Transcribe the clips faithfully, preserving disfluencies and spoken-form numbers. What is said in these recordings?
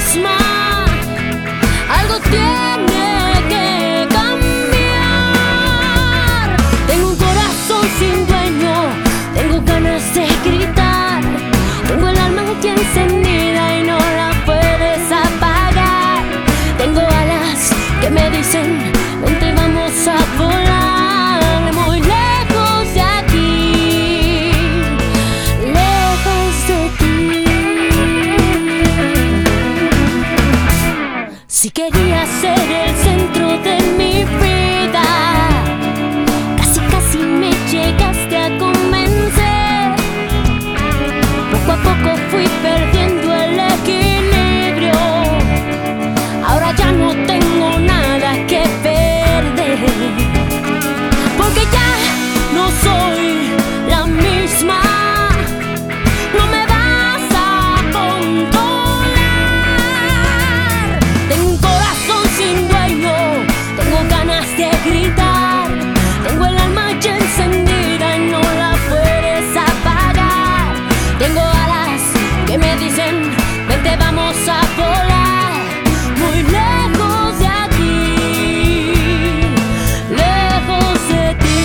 misma. Algo tiene que cambiar. Tengo un corazón sin dueño, tengo ganas de gritar. Tengo el alma ya encendida y no la puedes apagar. Tengo alas que me dicen, vente, vamos a volar muy lejos de aquí, lejos de ti. Si quería ser el centro de mi vida, casi casi me llegaste a convencer. Poco a poco fui perdiendo el equilibrio, ahora ya no tengo nada que perder, porque ya no soy la misma. No me vas a controlar. Tengo un corazón sin dueño, tengo ganas de gritar. Tengo el alma ya encendida y no la puedes apagar. Tengo alas que me dicen, vente, vamos a volar muy lejos de aquí, lejos de ti,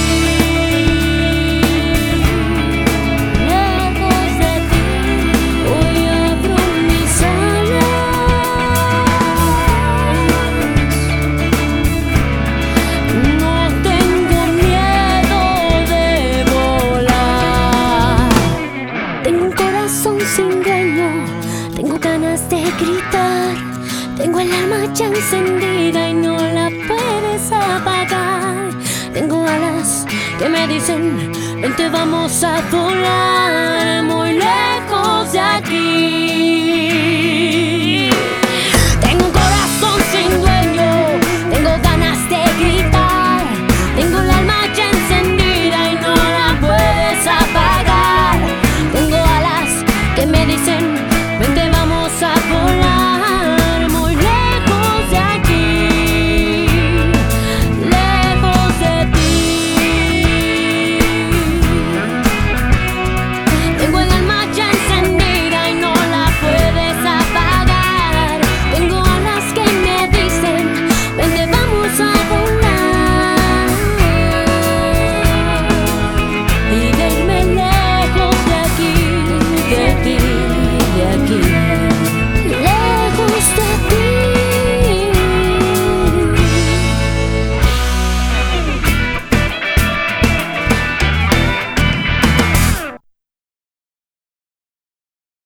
lejos de ti. Hoy abro mis alas, no tengo miedo de volar. Tengo un corazón sin dueño, tengo ganas de gritar. Tengo el alma ya encendida y no la puedes apagar. Tengo alas que me dicen, vente, vamos a volar.